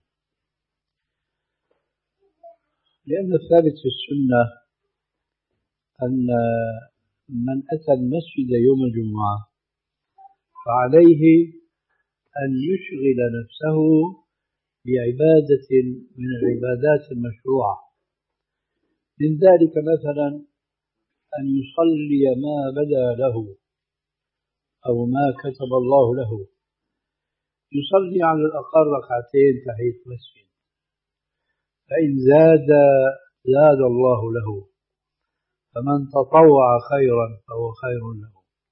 لأن الثابت في السنة أن من أتى المسجد يوم الجمعة فعليه أن يشغل نفسه بعبادة من العبادات المشروعة. من ذلك مثلا أن يصلي ما بدا له أو ما كتب الله له، يصلي على الأقل ركعتين تحية مسجد، فإن زاد زاد الله له، فمن تطوع خيرا فهو خير له.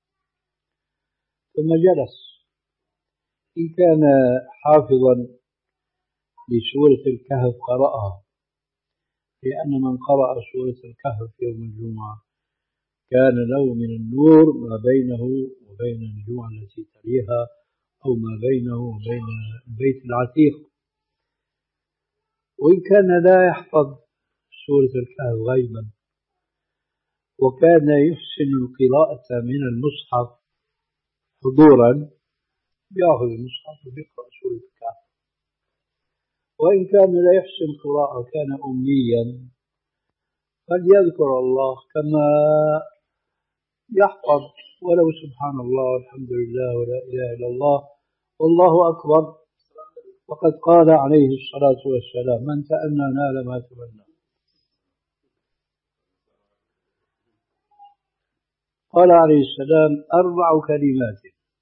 ثم جلس، إن كان حافظا لسورة الكهف قرأها، لأن من قرأ سورة الكهف يوم الجمعة كان له من النور ما بينه وبين الجمعة التي تليها، أو ما بينه وبين البيت العتيق. وإن كان لا يحفظ سورة الكهف غيبا وكان يحسن القراءة من المصحف حضورا، يأخذ المصحف ويقرأ سورة الكهف. وإن كان لا يحسن القراءة كان أميا فليذكر الله كما يحفظ ولو سبحان الله والحمد لله ولا إله إلا الله والله أكبر. وقد قال عليه الصلاة والسلام: من تأنى نال ما تمنى. قال عليه السلام: أربع كلمات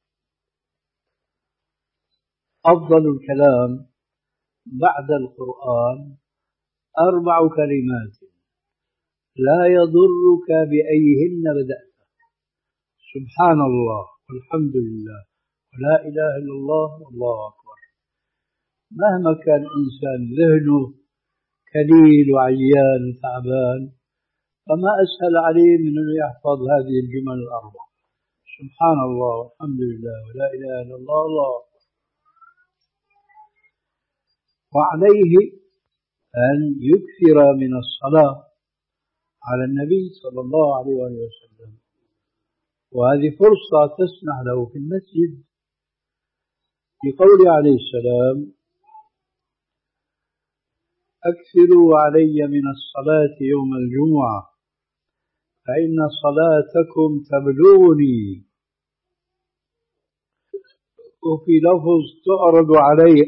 أفضل الكلام بعد القرآن، أربع كلمات لا يضرك بأيهن بدأت: سبحان الله والحمد لله ولا إله إلا الله والله أكبر. مهما كان إنسان ذهنه كليل وعيان وتعبان فما أسهل عليه من أن يحفظ هذه الجمل الأربع: سبحان الله والحمد لله ولا إله إلا الله والله أكبر. وعليه أن يكثر من الصلاة على النبي صلى الله عليه وسلم، وهذه فرصة تسمح له في المسجد بقوله عليه السلام: أكثروا علي من الصلاة يوم الجمعة فإن صلاتكم تبلغني. وفي لفظ تعرض علي.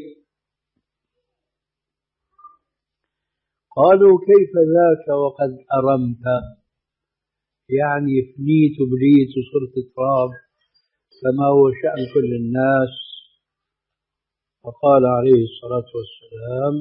قالوا: كيف ذاك وقد أرمت؟ يعني فنيت وبليت وصرت تراب كما هو شأن كل الناس. فقال عليه الصلاة والسلام: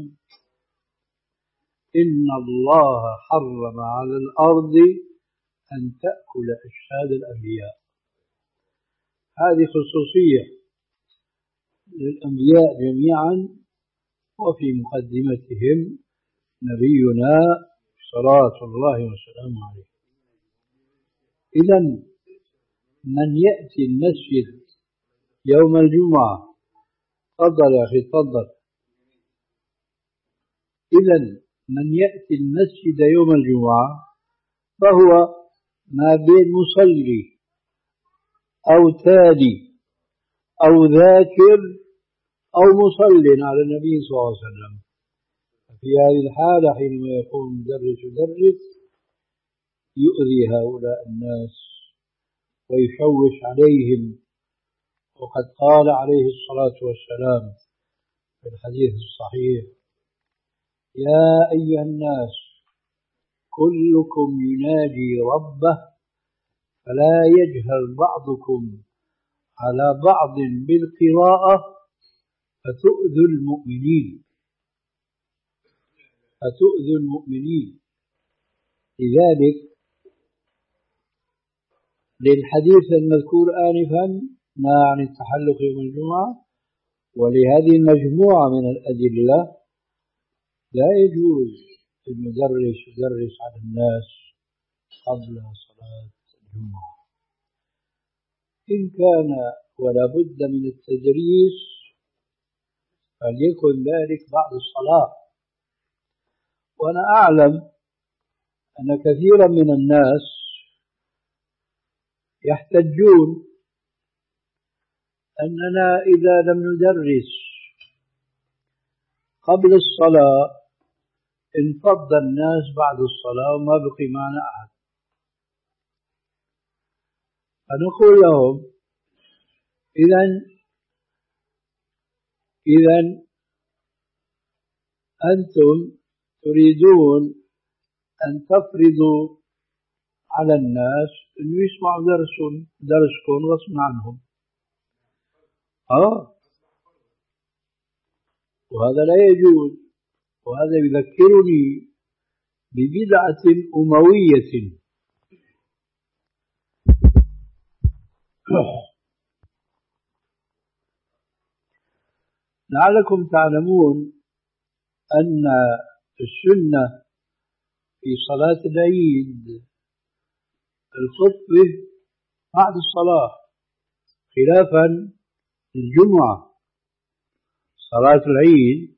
إن الله حرم على الأرض أن تأكل أجساد الأنبياء. هذه خصوصية للأنبياء جميعا، وفي مقدمتهم نبينا صلاة الله وسلامه عليه. إذن من يأتي المسجد يوم الجمعة، تفضل يا أخي تفضل. إذن من يأتي المسجد يوم الجمعة فهو ما بين مصلي أو تالي أو ذاكر أو مصل على النبي صلى الله عليه وسلم. في هذه الحالة حينما يقول مدرس يدرس يؤذي هؤلاء الناس ويشوش عليهم. وقد قال عليه الصلاة والسلام في الحديث الصحيح: يا أيها الناس كلكم يناجي ربه فلا يجهل بعضكم على بعض بالقراءة فتؤذوا المؤمنين فتؤذوا المؤمنين. لذلك للحديث المذكور آنفا نهى عن التحلق يوم الجمعة، ولهذه المجموعة من الأدلة لا يجوز المدرس يدرس على الناس قبل صلاة الجمعة. إن كان ولا بد من التدريس فليكن ذلك بعد الصلاة. وأنا أعلم أن كثيرا من الناس يحتجون أننا إذا لم ندرس قبل الصلاة انفض الناس بعد الصلاة وما بقي معنا أحد. فنقول لهم: إذن إذن أنتم تريدون أن تفرضوا على الناس أن يسمعوا درس درسكم غصب عنهم. آه وهذا لا يجوز. وهذا يذكرني ببدعة أموية لعلكم تعلمون أن السنة في صلاة العيد الخطبة بعد الصلاة، خلافا للجمعة. صلاة العيد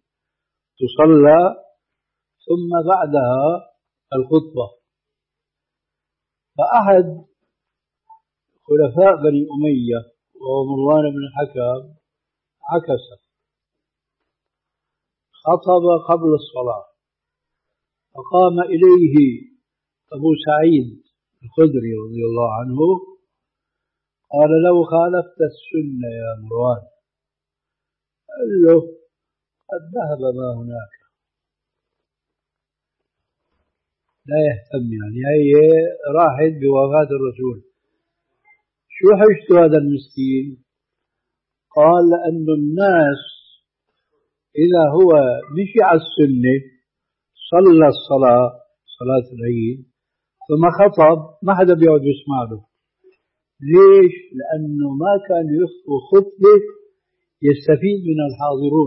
تصلى ثم بعدها الخطبة. فأحد خلفاء بني أمية وهو مروان بن الحكم عكس، خطب قبل الصلاة، فقام إليه أبو سعيد الخدري رضي الله عنه قال: لو خالفت السنة يا مروان. قال له: قد ذهب ما هناك، لا يهتم، يعني هي راحت بوفاة الرسول، شو حجت هذا المسكين؟ قال: أن الناس إذا هو مشي على السنة صلى الصلاة صلاة العيد ثم خطب ما حدا بيقعد يسمع له. ليش؟ لأنه ما كان يخطب خطبة يستفيد من الحاضرون.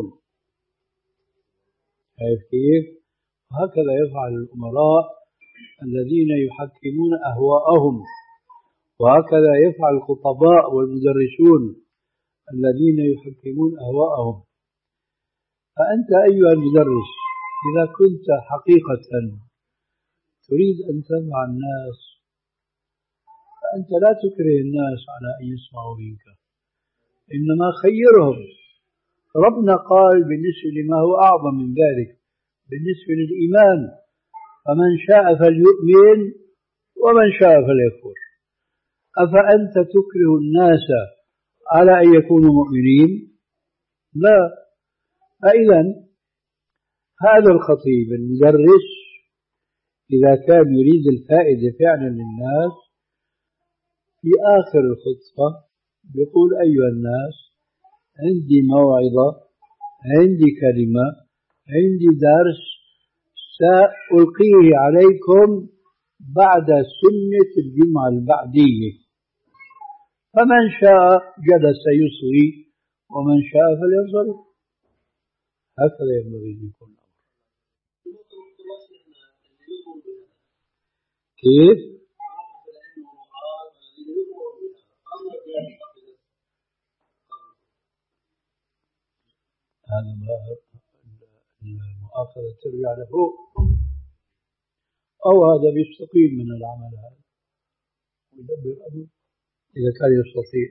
شايف كيف؟ وهكذا يفعل الأمراء الذين يحكمون أهواءهم، وهكذا يفعل الخطباء والمدرسون الذين يحكمون أهواءهم. فأنت أيها المدرس إذا كنت حقيقة تريد أن تنفع الناس فأنت لا تكره الناس على أن يسمعوا منك، إنما خيرهم. ربنا قال بالنسبة لما هو أعظم من ذلك بالنسبة للإيمان: فمن شاء فليؤمن ومن شاء فليكفر. أفأنت تكره الناس على أن يكونوا مؤمنين؟ لا. فإذا هذا الخطيب المدرس إذا كان يريد الفائدة فعلا للناس في آخر الخطبة يقول: أيها الناس، عندي موعظة، عندي كلمة، عندي درس سألقيه عليكم بعد سنة الجمعة البعدية، فمن شاء جلس يصغي ومن شاء فلينصرف. هكذا ينبغي أن يكون الأمر. كيف؟ هذا المؤاخذة ترجع له، أو هذا بيستقيل من العمل هذا ويدبر أمره إذا كان يستطيع.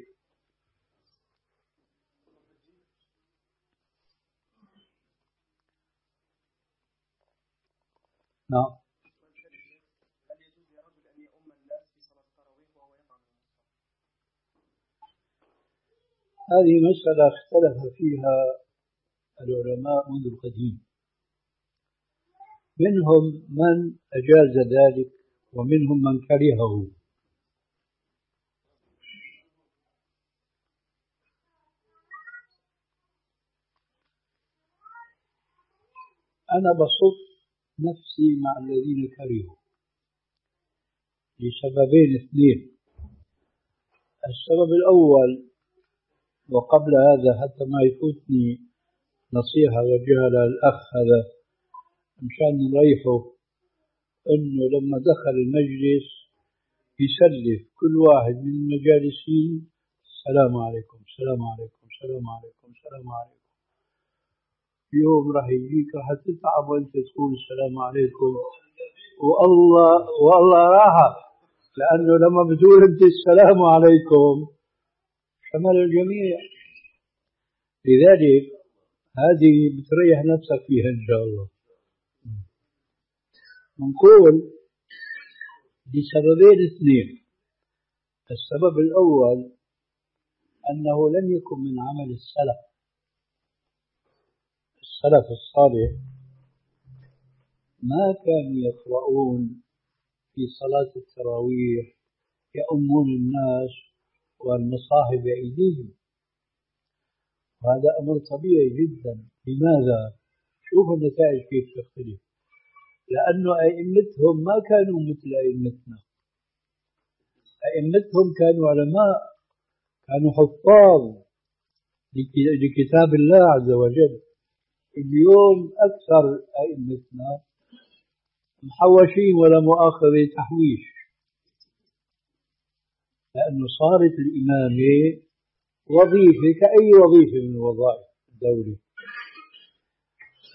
نعم. هل يجوز لرجل أن يؤم الناس في صلاة التراويح وهو يقع من هذه مسألة اختلف فيها العلماء منذ القديم، منهم من أجاز ذلك ومنهم من كرهه. أنا بصف نفسي مع الذين كرهوا لسببين اثنين. السبب الأول، وقبل هذا حتى ما يفوتني نصيحة وجهها للأخ هذا مشان نريحه، أنه لما دخل المجلس يسلف كل واحد من المجالسين: السلام عليكم، السلام عليكم، السلام عليكم، السلام عليكم. يوم راح يجيك راح تتعب وانت تقول السلام عليكم، والله والله راحة، لأنه لما بتقول انت السلام عليكم شمل الجميع. لذلك هذه بتريح نفسك فيها إن شاء الله. نقول لسببين اثنين. السبب الأول أنه لم يكن من عمل السلف السلف الصالح، ما كانوا يقرؤون في صلاة التراويح يؤمون الناس والمصاحف بأيديهم. وهذا أمر طبيعي جدا. لماذا؟ شوفوا النتائج كيف تختلف. لأنه أئمتهم ما كانوا مثل أئمتنا. أئمتهم كانوا علماء، كانوا حفاظ لكتاب الله عز وجل. اليوم أكثر أئمتنا محوشين ولا مؤاخذة تحويش، لأنه صارت الإمامة وظيفة كأي وظيفة من وظائف الدولة.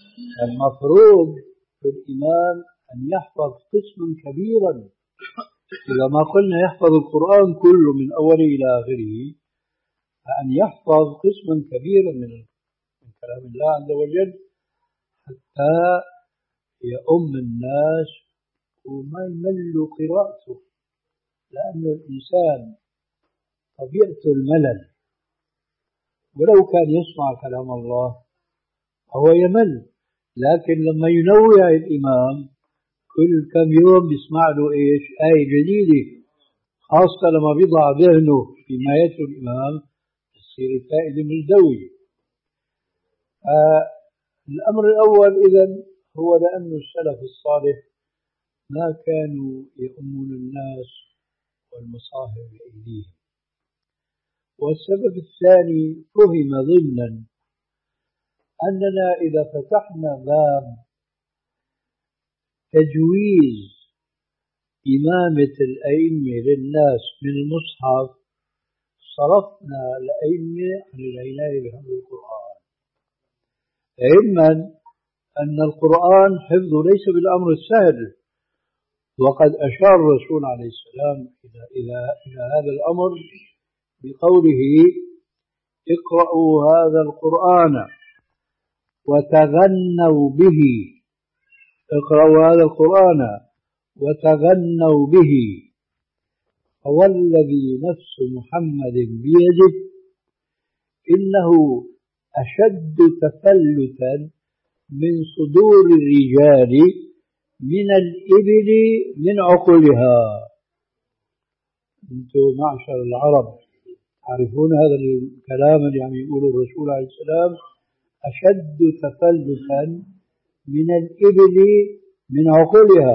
المفروض في الإمام أن يحفظ قسما كبيرا إذا ما قلنا يحفظ القرآن كله من أوله إلى آخره، فأن يحفظ قسما كبيرا من من كلام الله عز وجل حتى يؤم الناس وما يمل قراءته، لأن الإنسان طبيعته الملل، ولو كان يسمع كلام الله فهو يمل، لكن لما ينوع الإمام كل كم يوم يسمع له إيش آية جديدة، خاصة لما بيضع ذهنه فيما يتلو الإمام تصير الفائدة مزدوجة. آه الأمر الأول إذن هو لأن السلف الصالح ما كانوا يؤمون الناس والمصاحف بأيديهم. والسبب الثاني فهم ضمنا أننا إذا فتحنا باب تجويز إمامة الأئمة للناس من المصحف صرفنا الأئمة عن العناية بحفظ القرآن، علما أن القرآن حفظه ليس بالأمر السهل، وقد أشار الرسول عليه السلام إلى إلى إلى هذا الأمر بقوله: اقرأوا هذا القرآن وتغنوا به، اقرأوا هذا القرآن وتغنوا به، فوالذي نفس محمد بيده إنه أشد تفلتا من صدور الرجال من الإبل من عقلها. أنتم معشر العرب تعرفون هذا الكلام اللي عم يقوله الرسول عليه السلام: أشد تفلتا من الإبل من عقلها.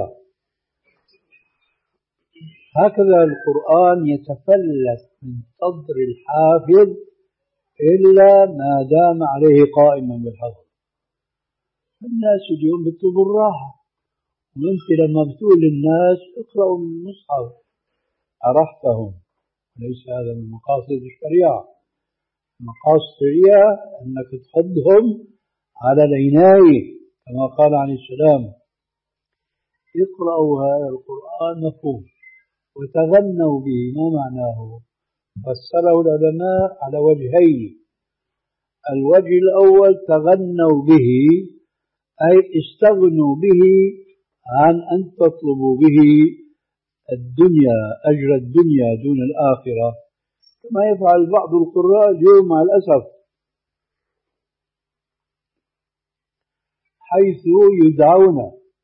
هكذا القرآن يتفلت من صدر الحافظ إلا ما دام عليه قائما بالحفظ. الناس اليوم بيطلبوا الراحة، وانت لما بتقول للناس اقرأوا من المصحف أرحتهم. ليس هذا من مقاصد الشريعة. مقاصد الشريعة أنك تحضهم على العناية كما قال عليه السلام: اقرأوا هذا القرآن مفهوم وتغنوا به. ما معناه؟ فسره العلماء على وجهين: الوجه الأول تغنوا به أي استغنوا به عن أن تطلبوا به الدنيا، أجر الدنيا دون الآخرة، كما يفعل بعض القراء اليوم مع الأسف، حيث يدعون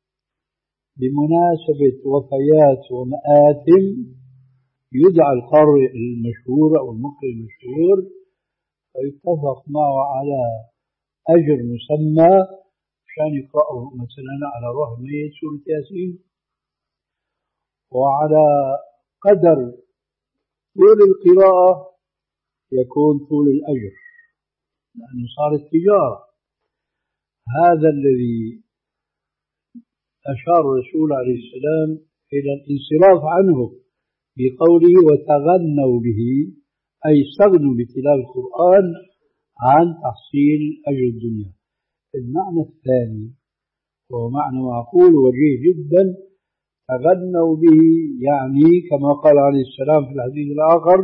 بمناسبة وفيات ومآتم، يدعى القارئ المشهور أو المقرئ المشهور فيتفق معه على أجر مسمى عشان يقرأه مثلا على روح ميت سورة ياسين، وعلى قدر طول القراءة يكون طول الأجر، لأنه صارت تجارة. هذا الذي أشار الرسول عليه السلام إلى الانصراف عنه بقوله وتغنوا به، أي استغنوا بتلاوة القرآن عن تحصيل أجر الدنيا. المعنى الثاني وهو معنى معقول وجيه جدا: تغنوا به يعني كما قال عليه السلام في الحديث الآخر: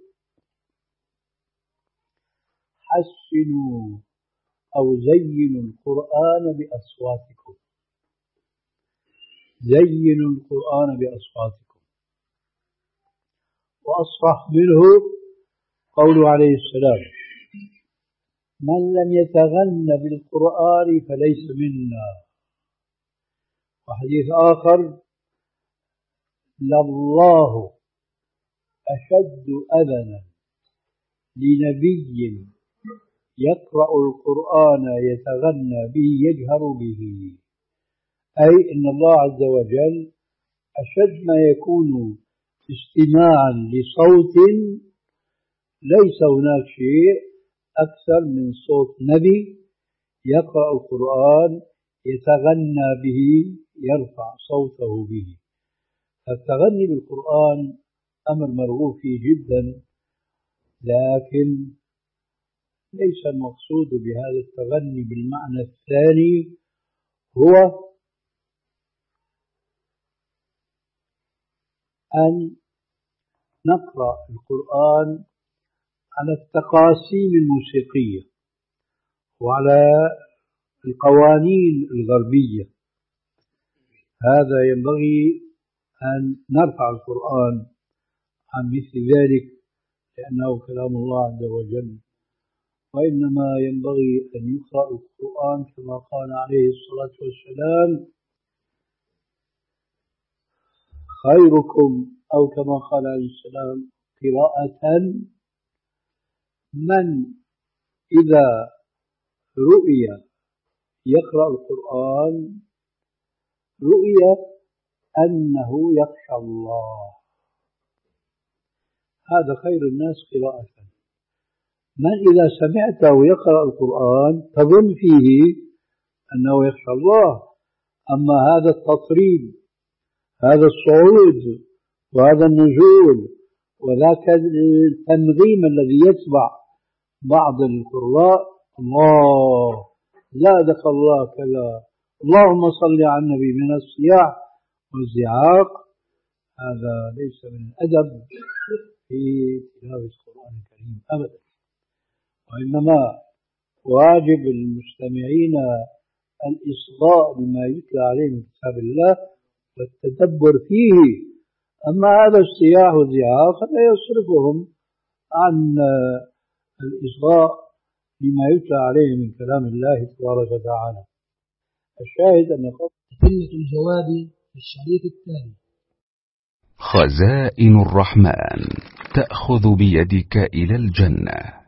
حسنوا أو زينوا القرآن بأصواتكم، زينوا القرآن بأصواتكم. وأصرح منه قوله عليه السلام: من لم يتغن بالقرآن فليس منا. وحديث آخر: لله أشد أذنا لنبي يقرأ القرآن يتغنى به يجهر به، أي إن الله عز وجل أشد ما يكون استماعا لصوت، ليس هناك شيء أكثر من صوت نبي يقرأ القرآن يتغنى به يرفع صوته به. فالتغني بالقرآن أمر مرغوب فيه جدا، لكن ليس المقصود بهذا التغني بالمعنى الثاني هو أن نقرأ القرآن على التقاسيم الموسيقية وعلى القوانين الغربية. هذا ينبغي أن نرفع القرآن عن مثل ذلك لأنه كلام الله عز وجل، وإنما ينبغي أن يقرأ القرآن كما قال عليه الصلاة والسلام: خيركم، أو كما قال عليه السلام: قراءة من إذا رؤي يقرأ القرآن رؤي أنه يخشى الله. هذا خير الناس قراءة. من إذا سمعته يقرأ القرآن تظن فيه أنه يخشى الله. أما هذا التطريب، هذا الصعود وهذا النزول وذاك التنغيم الذي يتبع بعض القراء: الله زادك الله كذا، اللهم صل على النبي، من الصياح والزعاق، هذا ليس من الأدب في تلاوة القرآن الكريم أبدا. وإنما واجب المستمعين الإصغاء لما يتلى عليه من كتاب الله والتدبر فيه. أما هذا الصياح والزعاق فلا يصرفهم عن الإصغاء لما يتلى عليه من كلام الله تبارك وتعالى. الشاهد أن أدلة الجواب في الشريط الثاني. خزائن الرحمن تأخذ بيدك إلى الجنة.